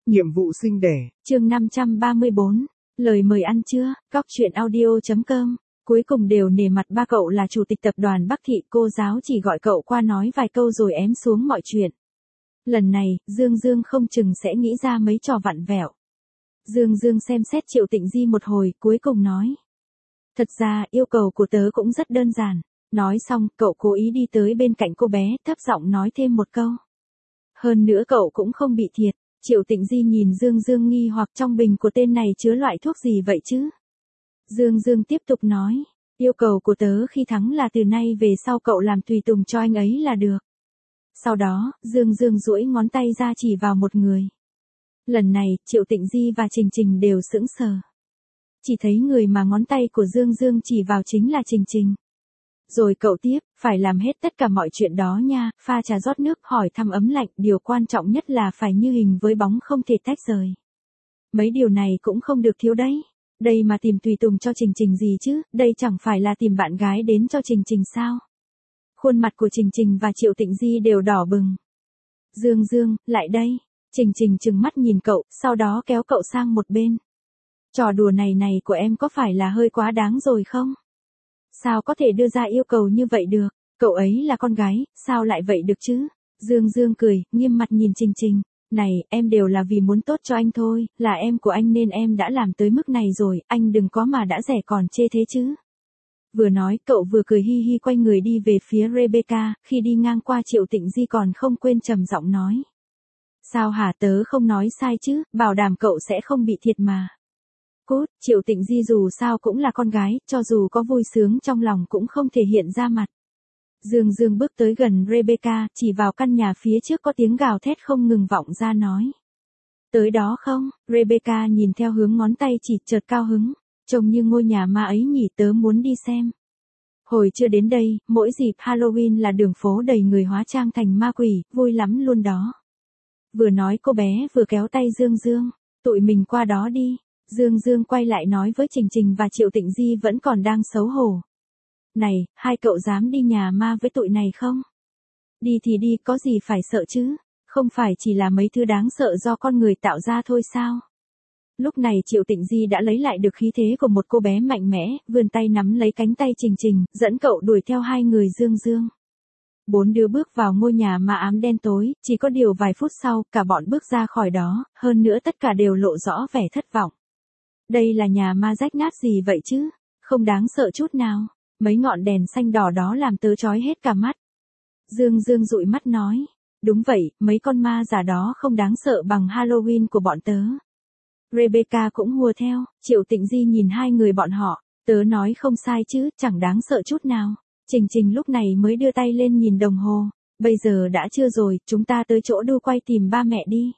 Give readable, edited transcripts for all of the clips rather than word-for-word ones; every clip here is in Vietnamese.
Nhiệm vụ sinh đẻ. Chương 534. Lời mời ăn trưa, cóc.audio.com. Cuối cùng đều nể mặt ba cậu là chủ tịch tập đoàn Bắc Thị, cô giáo chỉ gọi cậu qua nói vài câu rồi ém xuống mọi chuyện. Lần này, Dương không chừng sẽ nghĩ ra mấy trò vặn vẹo. Dương xem xét Triệu Tịnh Di một hồi, cuối cùng nói. Thật ra, yêu cầu của tớ cũng rất đơn giản. Nói xong, cậu cố ý đi tới bên cạnh cô bé, thấp giọng nói thêm một câu. Hơn nữa cậu cũng không bị thiệt. Triệu Tịnh Di nhìn Dương nghi hoặc trong bình của tên này chứa loại thuốc gì vậy chứ? Dương tiếp tục nói. Yêu cầu của tớ khi thắng là từ nay về sau cậu làm tùy tùng cho anh ấy là được. Sau đó, Dương duỗi ngón tay ra chỉ vào một người. Lần này, Triệu Tịnh Di và Trình đều sững sờ. Chỉ thấy người mà ngón tay của Dương chỉ vào chính là Trình. Rồi cậu tiếp, phải làm hết tất cả mọi chuyện đó nha, pha trà rót nước, hỏi thăm ấm lạnh, điều quan trọng nhất là phải như hình với bóng không thể tách rời. Mấy điều này cũng không được thiếu đấy. Đây mà tìm tùy tùng cho Trình gì chứ, đây chẳng phải là tìm bạn gái đến cho Trình sao? Khuôn mặt của Trình và Triệu Tịnh Di đều đỏ bừng. Dương, lại đây. Trình trừng mắt nhìn cậu, sau đó kéo cậu sang một bên. Trò đùa này của em có phải là hơi quá đáng rồi không? Sao có thể đưa ra yêu cầu như vậy được? Cậu ấy là con gái, sao lại vậy được chứ? Dương cười, nghiêm mặt nhìn Trình. Này, em đều là vì muốn tốt cho anh thôi, là em của anh nên em đã làm tới mức này rồi, anh đừng có mà đã rẻ còn chê thế chứ. Vừa nói, cậu vừa cười hi quay người đi về phía Rebecca, khi đi ngang qua Triệu Tịnh Di còn không quên trầm giọng nói. Sao hả, tớ không nói sai chứ, bảo đảm cậu sẽ không bị thiệt mà. Cút, Triệu Tịnh Di dù sao cũng là con gái, cho dù có vui sướng trong lòng cũng không thể hiện ra mặt. Dương bước tới gần Rebecca, chỉ vào căn nhà phía trước có tiếng gào thét không ngừng vọng ra nói. Tới đó không? Rebecca nhìn theo hướng ngón tay chỉ chợt cao hứng. Trông như ngôi nhà ma ấy nhỉ, tớ muốn đi xem. Hồi chưa đến đây, mỗi dịp Halloween là đường phố đầy người hóa trang thành ma quỷ, vui lắm luôn đó. Vừa nói cô bé vừa kéo tay Dương. Tụi mình qua đó đi. Dương quay lại nói với Trình và Triệu Tịnh Di vẫn còn đang xấu hổ. Này, hai cậu dám đi nhà ma với tụi này không? Đi thì đi, có gì phải sợ chứ? Không phải chỉ là mấy thứ đáng sợ do con người tạo ra thôi sao? Lúc này Triệu Tịnh Di đã lấy lại được khí thế của một cô bé mạnh mẽ, vươn tay nắm lấy cánh tay Trình, dẫn cậu đuổi theo hai người Dương. Bốn đứa bước vào ngôi nhà ma ám đen tối, chỉ có điều vài phút sau, cả bọn bước ra khỏi đó, hơn nữa tất cả đều lộ rõ vẻ thất vọng. Đây là nhà ma rách nát gì vậy chứ? Không đáng sợ chút nào. Mấy ngọn đèn xanh đỏ đó làm tớ chói hết cả mắt. Dương dụi mắt nói. Đúng vậy, mấy con ma giả đó không đáng sợ bằng Halloween của bọn tớ. Rebecca cũng hùa theo, Triệu Tịnh Di nhìn hai người bọn họ. Tớ nói không sai chứ, chẳng đáng sợ chút nào. Trình lúc này mới đưa tay lên nhìn đồng hồ. Bây giờ đã trưa rồi, chúng ta tới chỗ đu quay tìm ba mẹ đi.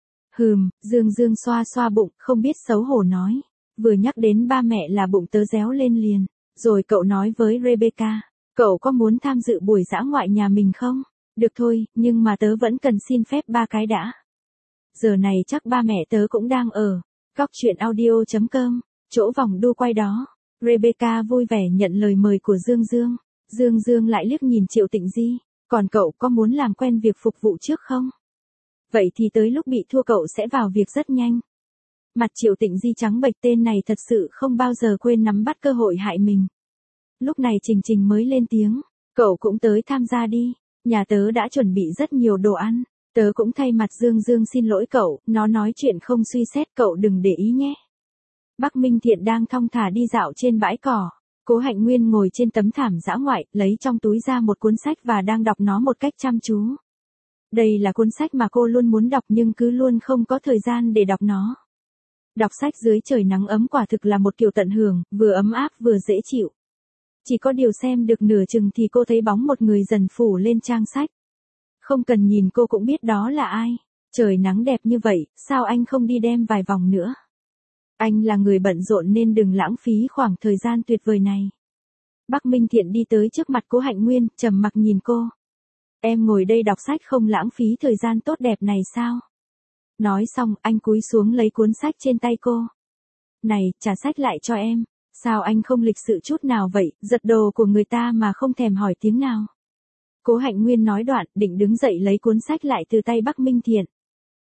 Dương xoa bụng, không biết xấu hổ nói. Vừa nhắc đến ba mẹ là bụng tớ réo lên liền. Rồi cậu nói với Rebecca, cậu có muốn tham dự buổi dã ngoại nhà mình không? Được thôi, nhưng mà tớ vẫn cần xin phép ba cái đã. Giờ này chắc ba mẹ tớ cũng đang ở cóc.audio.com, chỗ vòng đu quay đó. Rebecca vui vẻ nhận lời mời của Dương. Dương lại liếc nhìn Triệu Tịnh Di, còn cậu có muốn làm quen việc phục vụ trước không? Vậy thì tới lúc bị thua cậu sẽ vào việc rất nhanh. Mặt Triệu Tịnh Di trắng bệch, tên này thật sự không bao giờ quên nắm bắt cơ hội hại mình. Lúc này Trình mới lên tiếng, cậu cũng tới tham gia đi, nhà tớ đã chuẩn bị rất nhiều đồ ăn, tớ cũng thay mặt Dương xin lỗi cậu, nó nói chuyện không suy xét, cậu đừng để ý nhé. Bắc Minh Thiện đang thong thả đi dạo trên bãi cỏ, Cố Hạnh Nguyên ngồi trên tấm thảm dã ngoại, lấy trong túi ra một cuốn sách và đang đọc nó một cách chăm chú. Đây là cuốn sách mà cô luôn muốn đọc nhưng cứ luôn không có thời gian để đọc nó. Đọc sách dưới trời nắng ấm quả thực là một kiểu tận hưởng, vừa ấm áp vừa dễ chịu. Chỉ có điều xem được nửa chừng thì cô thấy bóng một người dần phủ lên trang sách. Không cần nhìn cô cũng biết đó là ai. Trời nắng đẹp như vậy, sao anh không đi đem vài vòng nữa? Anh là người bận rộn nên đừng lãng phí khoảng thời gian tuyệt vời này. Bắc Minh Thiện đi tới trước mặt Cố Hạnh Nguyên, trầm mặc nhìn cô. Em ngồi đây đọc sách không lãng phí thời gian tốt đẹp này sao? Nói xong, anh cúi xuống lấy cuốn sách trên tay cô. Này, trả sách lại cho em. Sao anh không lịch sự chút nào vậy, giật đồ của người ta mà không thèm hỏi tiếng nào? Cố Hạnh Nguyên nói đoạn, định đứng dậy lấy cuốn sách lại từ tay Bắc Minh Thiện.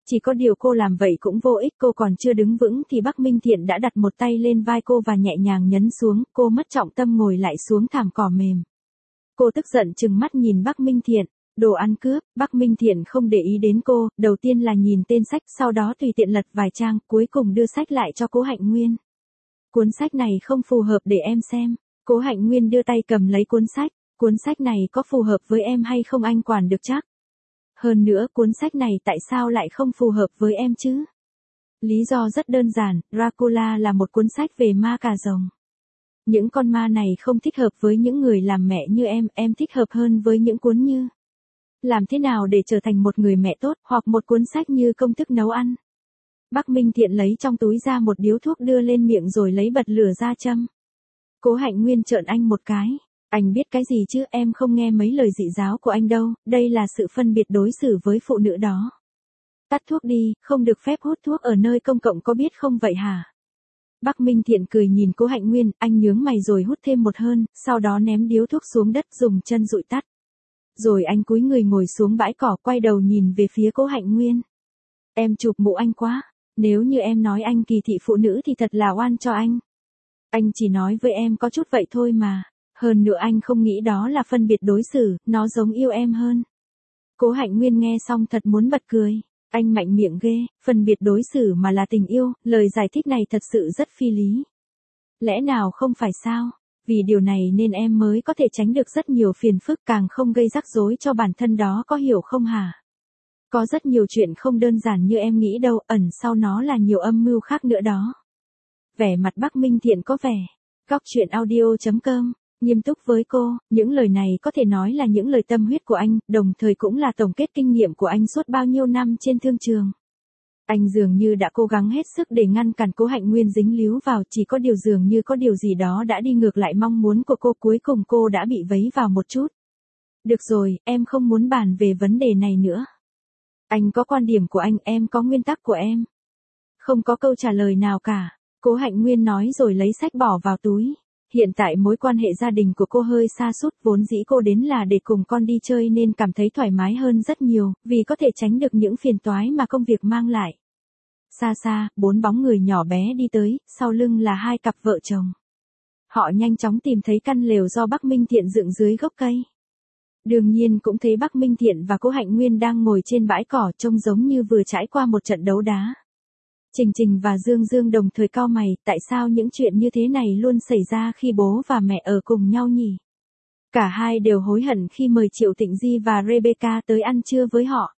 Chỉ có điều cô làm vậy cũng vô ích, cô còn chưa đứng vững thì Bắc Minh Thiện đã đặt một tay lên vai cô và nhẹ nhàng nhấn xuống, cô mất trọng tâm ngồi lại xuống thảm cỏ mềm. Cô tức giận trừng mắt nhìn Bắc Minh Thiện, đồ ăn cướp. Bắc Minh Thiện không để ý đến cô, đầu tiên là nhìn tên sách, sau đó tùy tiện lật vài trang, cuối cùng đưa sách lại cho Cố Hạnh Nguyên. Cuốn sách này không phù hợp để em xem. Cố Hạnh Nguyên đưa tay cầm lấy cuốn sách này có phù hợp với em hay không anh quản được chắc. Hơn nữa cuốn sách này tại sao lại không phù hợp với em chứ? Lý do rất đơn giản, Dracula là một cuốn sách về ma cà rồng. Những con ma này không thích hợp với những người làm mẹ như em thích hợp hơn với những cuốn như Làm thế nào để trở thành một người mẹ tốt, hoặc một cuốn sách như Công thức nấu ăn. Bắc Minh Thiện lấy trong túi ra một điếu thuốc đưa lên miệng rồi lấy bật lửa ra châm. Cố Hạnh Nguyên trợn anh một cái. Anh biết cái gì chứ, em không nghe mấy lời dị giáo của anh đâu, đây là sự phân biệt đối xử với phụ nữ đó. Tắt thuốc đi, không được phép hút thuốc ở nơi công cộng có biết không vậy hả? Bắc Minh Thiện cười nhìn Cố Hạnh Nguyên, anh nhướng mày rồi hút thêm một hơi, sau đó ném điếu thuốc xuống đất dùng chân dụi tắt. Rồi anh cúi người ngồi xuống bãi cỏ quay đầu nhìn về phía Cố Hạnh Nguyên. Em chụp mũ anh quá, nếu như em nói anh kỳ thị phụ nữ thì thật là oan cho anh. Anh chỉ nói với em có chút vậy thôi mà, hơn nữa anh không nghĩ đó là phân biệt đối xử, nó giống yêu em hơn. Cố Hạnh Nguyên nghe xong thật muốn bật cười. Anh mạnh miệng ghê, phân biệt đối xử mà là tình yêu, lời giải thích này thật sự rất phi lý. Lẽ nào không phải sao? Vì điều này nên em mới có thể tránh được rất nhiều phiền phức, càng không gây rắc rối cho bản thân đó, có hiểu không hả? Có rất nhiều chuyện không đơn giản như em nghĩ đâu, ẩn sau nó là nhiều âm mưu khác nữa đó. Vẻ mặt Bắc Minh Thiện có vẻ. Góc truyện audio.com Nghiêm túc với cô, những lời này có thể nói là những lời tâm huyết của anh, đồng thời cũng là tổng kết kinh nghiệm của anh suốt bao nhiêu năm trên thương trường. Anh dường như đã cố gắng hết sức để ngăn cản Cố Hạnh Nguyên dính líu vào, chỉ có điều dường như có điều gì đó đã đi ngược lại mong muốn của cô, cuối cùng cô đã bị vấy vào một chút. Được rồi, em không muốn bàn về vấn đề này nữa. Anh có quan điểm của anh, em có nguyên tắc của em. Không có câu trả lời nào cả, Cố Hạnh Nguyên nói rồi lấy sách bỏ vào túi. Hiện tại mối quan hệ gia đình của cô hơi sa sút, vốn dĩ cô đến là để cùng con đi chơi nên cảm thấy thoải mái hơn rất nhiều, vì có thể tránh được những phiền toái mà công việc mang lại. Xa xa, 4 bóng người nhỏ bé đi tới, sau lưng là 2 cặp vợ chồng. Họ nhanh chóng tìm thấy căn lều do Bắc Minh Thiện dựng dưới gốc cây. Đương nhiên cũng thấy Bắc Minh Thiện và Cố Hạnh Nguyên đang ngồi trên bãi cỏ, trông giống như vừa trải qua một trận đấu đá. Trình Trình và Dương Dương đồng thời cau mày, tại sao những chuyện như thế này luôn xảy ra khi bố và mẹ ở cùng nhau nhỉ? Cả hai đều hối hận khi mời Triệu Tịnh Di và Rebecca tới ăn trưa với họ.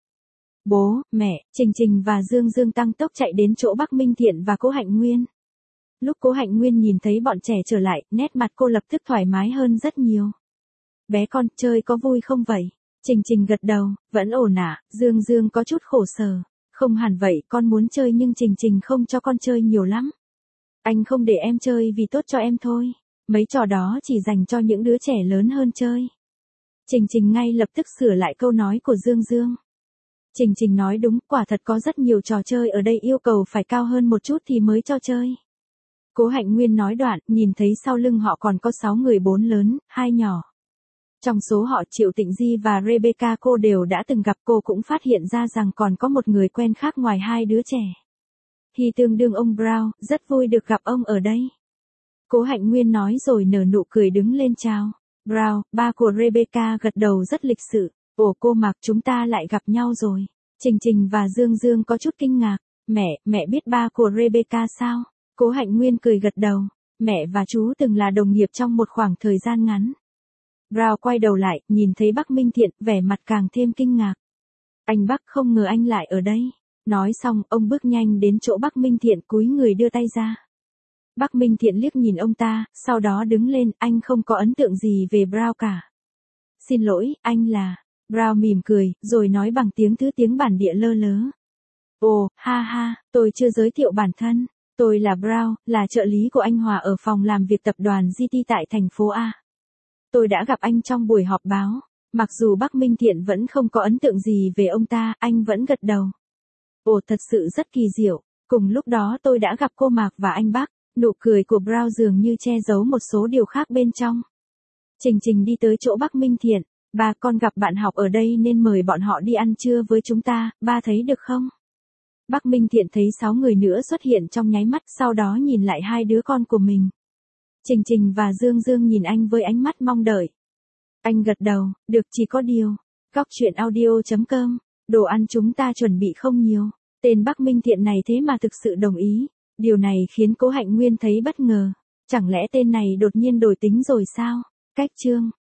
Bố, mẹ, Trình Trình và Dương Dương tăng tốc chạy đến chỗ Bắc Minh Thiện và Cố Hạnh Nguyên. Lúc Cố Hạnh Nguyên nhìn thấy bọn trẻ trở lại, nét mặt cô lập tức thoải mái hơn rất nhiều. Bé con, chơi có vui không vậy? Trình Trình gật đầu, vẫn ổn ạ. Dương Dương có chút khổ sở. Không hẳn vậy, con muốn chơi nhưng Trình Trình không cho con chơi nhiều lắm. Anh không để em chơi vì tốt cho em thôi. Mấy trò đó chỉ dành cho những đứa trẻ lớn hơn chơi. Trình Trình ngay lập tức sửa lại câu nói của Dương Dương. Trình Trình nói đúng, quả thật có rất nhiều trò chơi ở đây yêu cầu phải cao hơn một chút thì mới cho chơi. Cố Hạnh Nguyên nói đoạn, nhìn thấy sau lưng họ còn có 6 người, 4 lớn, 2 nhỏ. Trong số họ Triệu Tịnh Di và Rebecca cô đều đã từng gặp, cô cũng phát hiện ra rằng còn có một người quen khác ngoài 2 đứa trẻ. Hy tương đương ông Brown, rất vui được gặp ông ở đây. Cố Hạnh Nguyên nói rồi nở nụ cười đứng lên chào. Brown, ba của Rebecca gật đầu rất lịch sự. Ồ cô Mạc, chúng ta lại gặp nhau rồi. Trình Trình và Dương Dương có chút kinh ngạc. Mẹ biết ba của Rebecca sao? Cố Hạnh Nguyên cười gật đầu. Mẹ và chú từng là đồng nghiệp trong một khoảng thời gian ngắn. Brown quay đầu lại, nhìn thấy Bắc Minh Thiện, vẻ mặt càng thêm kinh ngạc. Anh Bắc, không ngờ anh lại ở đây. Nói xong, ông bước nhanh đến chỗ Bắc Minh Thiện, cúi người đưa tay ra. Bắc Minh Thiện liếc nhìn ông ta, sau đó đứng lên, anh không có ấn tượng gì về Brown cả. Xin lỗi, anh là... Brown mỉm cười, rồi nói bằng tiếng bản địa lơ lớ. Ồ, ha ha, tôi chưa giới thiệu bản thân. Tôi là Brown, là trợ lý của anh Hòa ở phòng làm việc tập đoàn GT tại thành phố A. Tôi đã gặp anh trong buổi họp báo. Mặc dù Bắc Minh Thiện vẫn không có ấn tượng gì về ông ta, anh vẫn gật đầu. Ồ, thật sự rất kỳ diệu. Cùng lúc đó tôi đã gặp cô Mạc và anh Bắc. Nụ cười của Brown dường như che giấu một số điều khác bên trong. Trình Trình đi tới chỗ Bắc Minh Thiện. Ba, con gặp bạn học ở đây nên mời bọn họ đi ăn trưa với chúng ta, ba thấy được không? Bắc Minh Thiện thấy 6 người nữa xuất hiện trong nháy mắt, sau đó nhìn lại hai đứa con của mình. Trình Trình và Dương Dương nhìn anh với ánh mắt mong đợi. Anh gật đầu, được, chỉ có điều. Cóc truyện audio.com, đồ ăn chúng ta chuẩn bị không nhiều. Tên Bắc Minh Thiện này thế mà thực sự đồng ý. Điều này khiến Cố Hạnh Nguyên thấy bất ngờ. Chẳng lẽ tên này đột nhiên đổi tính rồi sao? Cách chương.